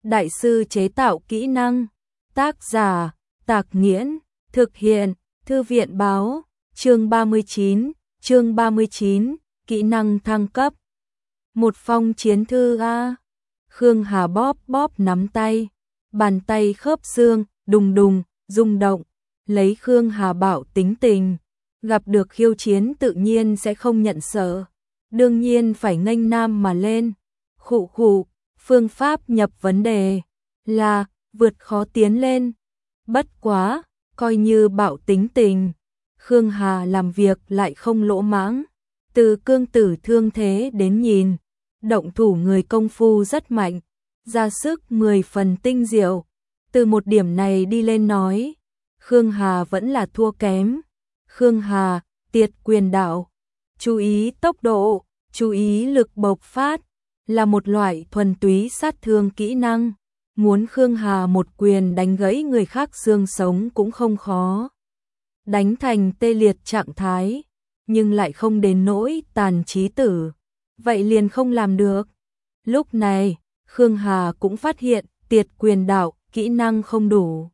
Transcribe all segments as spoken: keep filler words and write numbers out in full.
đại sư chế tạo kỹ năng. Tác giả, Tạc Nghiễn, thực hiện, Thư viện báo, chương ba mươi chín, chương ba mươi chín, kỹ năng thăng cấp. Một phong chiến thư A. Khương Hà bóp bóp nắm tay, bàn tay khớp xương, đùng đùng, rung động, lấy Khương Hà bảo tính tình, gặp được khiêu chiến tự nhiên sẽ không nhận sợ, đương nhiên phải nghênh nam mà lên. Khụ khụ, phương pháp nhập vấn đề là vượt khó tiến lên. Bất quá, coi như bảo tính tình, Khương Hà làm việc lại không lỗ mãng. Từ cương tử thương thế đến nhìn, động thủ người công phu rất mạnh, ra sức mười phần tinh diệu. Từ một điểm này đi lên nói, Khương Hà vẫn là thua kém. Khương Hà, tiệt quyền đạo, chú ý tốc độ, chú ý lực bộc phát, là một loại thuần túy sát thương kỹ năng. Muốn Khương Hà một quyền đánh gãy người khác xương sống cũng không khó. Đánh thành tê liệt trạng thái, nhưng lại không đến nỗi tàn chí tử. Vậy liền không làm được. Lúc này, Khương Hà cũng phát hiện tiệt quyền đạo, kỹ năng không đủ.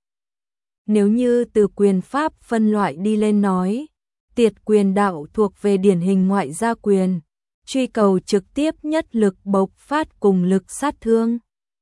Nếu như từ quyền pháp phân loại đi lên nói, tiệt quyền đạo thuộc về điển hình ngoại gia quyền, truy cầu trực tiếp nhất lực bộc phát cùng lực sát thương.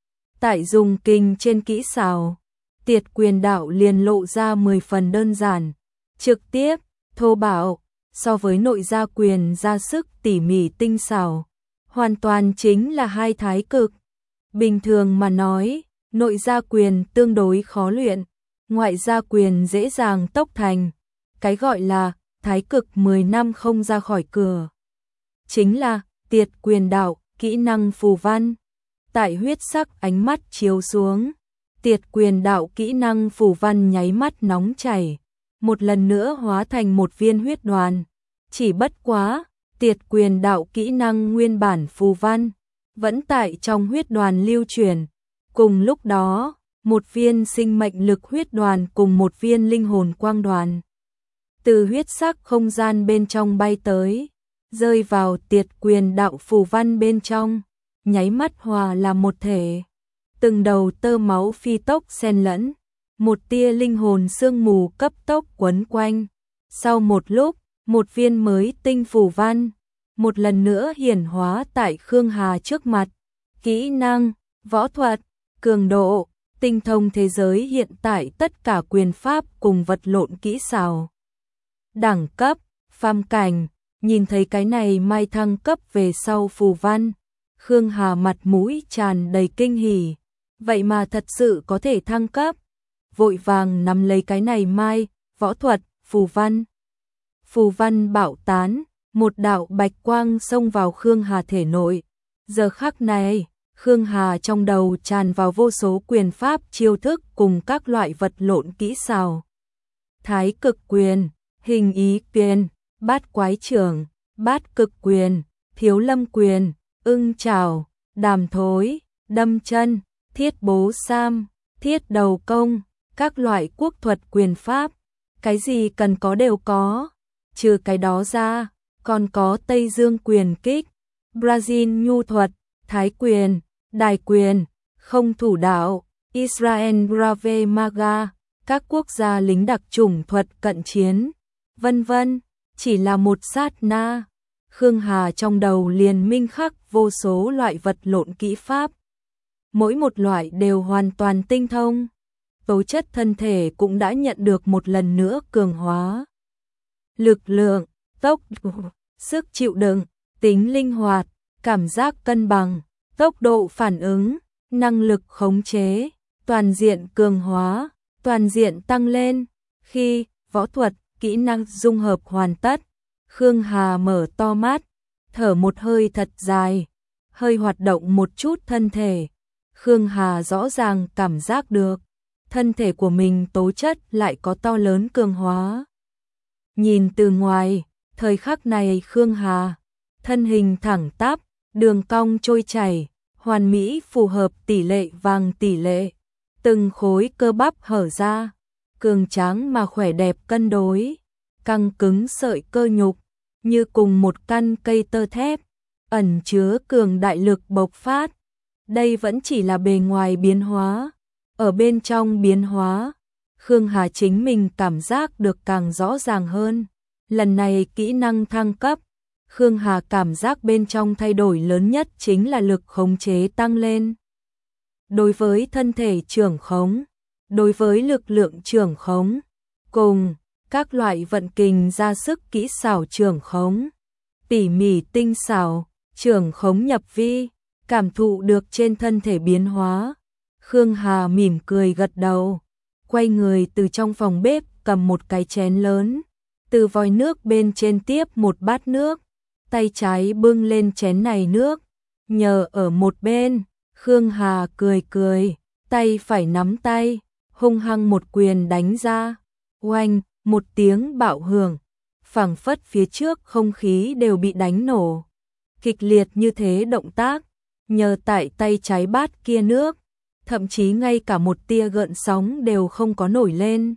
Tại dùng kinh trên kỹ xảo, tiệt quyền đạo liền lộ ra mười phần đơn giản, trực tiếp, thô bạo, so với nội gia quyền ra sức tỉ mỉ tinh xảo, hoàn toàn chính là hai thái cực. Bình thường mà nói, nội gia quyền tương đối khó luyện, ngoại gia quyền dễ dàng tốc thành. Cái gọi là thái cực mười năm không ra khỏi cửa, chính là tiệt quyền đạo, kỹ năng phù văn. Tại huyết sắc ánh mắt chiếu xuống, tiệt quyền đạo kỹ năng phù văn nháy mắt nóng chảy, một lần nữa hóa thành một viên huyết đoàn. Chỉ bất quá, tiệt quyền đạo kỹ năng nguyên bản phù văn vẫn tại trong huyết đoàn lưu chuyển. Cùng lúc đó, một viên sinh mệnh lực huyết đoàn cùng một viên linh hồn quang đoàn từ huyết sắc không gian bên trong bay tới, rơi vào tiệt quyền đạo phù văn bên trong, nháy mắt hòa là một thể. Từng đầu tơ máu phi tốc xen lẫn, một tia linh hồn sương mù cấp tốc quấn quanh. Sau một lúc, một viên mới tinh phù văn một lần nữa hiển hóa tại Khương Hà trước mặt. Kỹ năng, võ thuật, cường độ, tinh thông thế giới hiện tại tất cả quyền pháp cùng vật lộn kỹ xảo. Đẳng cấp, phàm cảnh, nhìn thấy cái này mai thăng cấp về sau phù văn, Khương Hà mặt mũi tràn đầy kinh hỉ, vậy mà thật sự có thể thăng cấp. Vội vàng nắm lấy cái này mai, võ thuật, phù văn. Phù văn bạo tán, một đạo bạch quang xông vào Khương Hà thể nội. Giờ khắc này, Khương Hà trong đầu tràn vào vô số quyền pháp chiêu thức cùng các loại vật lộn kỹ xảo. Thái cực quyền, hình ý quyền, bát quái trưởng, bát cực quyền, thiếu lâm quyền, ưng chảo, đàm thối, đâm chân, thiết bố sam, thiết đầu công, các loại quốc thuật quyền pháp, cái gì cần có đều có. Trừ cái đó ra, còn có Tây Dương quyền kích, Brazil nhu thuật, Thái quyền, Đài quyền, không thủ đạo, Israel Brave Maga, các quốc gia lính đặc chủng thuật cận chiến, vân vân. Chỉ là một sát na, Khương Hà trong đầu liền minh khắc vô số loại vật lộn kỹ pháp. Mỗi một loại đều hoàn toàn tinh thông. Tố chất thân thể cũng đã nhận được một lần nữa cường hóa. Lực lượng, tốc độ, sức chịu đựng, tính linh hoạt, cảm giác cân bằng, tốc độ phản ứng, năng lực khống chế, toàn diện cường hóa, toàn diện tăng lên. Khi võ thuật, kỹ năng dung hợp hoàn tất, Khương Hà mở to mắt, thở một hơi thật dài, hơi hoạt động một chút thân thể. Khương Hà rõ ràng cảm giác được, thân thể của mình tố chất lại có to lớn cường hóa. Nhìn từ ngoài, thời khắc này Khương Hà, thân hình thẳng tắp, đường cong trôi chảy, hoàn mỹ phù hợp tỷ lệ vàng tỷ lệ, từng khối cơ bắp hở ra, cường tráng mà khỏe đẹp cân đối, căng cứng sợi cơ nhục, như cùng một căn cây tơ thép, ẩn chứa cường đại lực bộc phát. Đây vẫn chỉ là bề ngoài biến hóa, ở bên trong biến hóa, Khương Hà chính mình cảm giác được càng rõ ràng hơn. Lần này kỹ năng thăng cấp, Khương Hà cảm giác bên trong thay đổi lớn nhất chính là lực khống chế tăng lên. Đối với thân thể trưởng khống, đối với lực lượng trưởng khống, cùng các loại vận kình ra sức kỹ xảo trưởng khống, tỉ mỉ tinh xảo, trưởng khống nhập vi, cảm thụ được trên thân thể biến hóa. Khương Hà mỉm cười gật đầu, quay người từ trong phòng bếp cầm một cái chén lớn, từ vòi nước bên trên tiếp một bát nước, tay trái bưng lên chén này nước, nhờ ở một bên, Khương Hà cười cười, tay phải nắm tay, hung hăng một quyền đánh ra, oanh, một tiếng bạo hưởng, phảng phất phía trước không khí đều bị đánh nổ. Kịch liệt như thế động tác, nhờ tại tay trái bát kia nước, thậm chí ngay cả một tia gợn sóng đều không có nổi lên.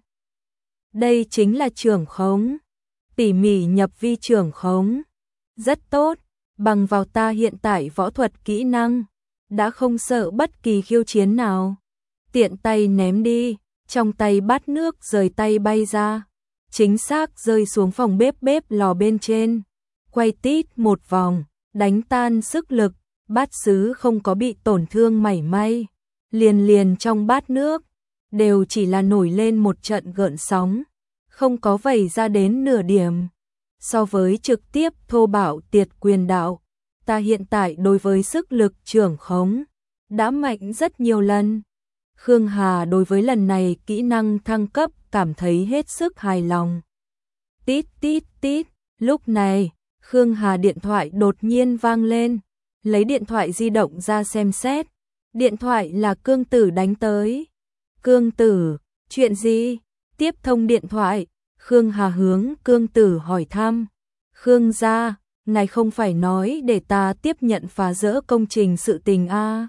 Đây chính là trưởng khống, tỉ mỉ nhập vi trưởng khống. Rất tốt, bằng vào ta hiện tại võ thuật kỹ năng, đã không sợ bất kỳ khiêu chiến nào. Tiện tay ném đi, trong tay bát nước rời tay bay ra, chính xác rơi xuống phòng bếp bếp lò bên trên, quay tít một vòng, đánh tan sức lực, bát sứ không có bị tổn thương mảy may, liền liền trong bát nước, đều chỉ là nổi lên một trận gợn sóng, không có vẩy ra đến nửa điểm. So với trực tiếp thô bạo tiệt quyền đạo, ta hiện tại đối với sức lực trưởng khống đã mạnh rất nhiều lần. Khương Hà đối với lần này kỹ năng thăng cấp cảm thấy hết sức hài lòng. Tít tít tít, lúc này, Khương Hà điện thoại đột nhiên vang lên, lấy điện thoại di động ra xem xét, điện thoại là Cương Tử đánh tới. Cương Tử, chuyện gì? Tiếp thông điện thoại, Khương Hà hướng Cương Tử hỏi thăm. Khương gia, ngài không phải nói để ta tiếp nhận phá rỡ công trình sự tình a? À?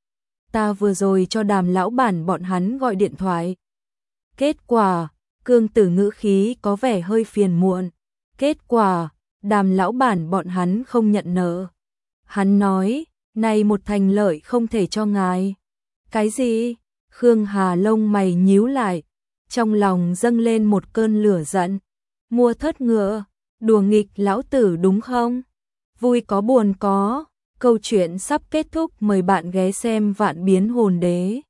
Ta vừa rồi cho Đàm lão bản bọn hắn gọi điện thoại. Kết quả, Cương Tử ngữ khí có vẻ hơi phiền muộn. Kết quả, Đàm lão bản bọn hắn không nhận nợ. Hắn nói, này một thành lợi không thể cho ngài. Cái gì? Khương Hà lông mày nhíu lại, trong lòng dâng lên một cơn lửa giận. Mua thất ngựa, đùa nghịch lão tử đúng không? Vui có buồn có. Câu chuyện sắp kết thúc, mời bạn ghé xem Vạn Biến Hồn Đế.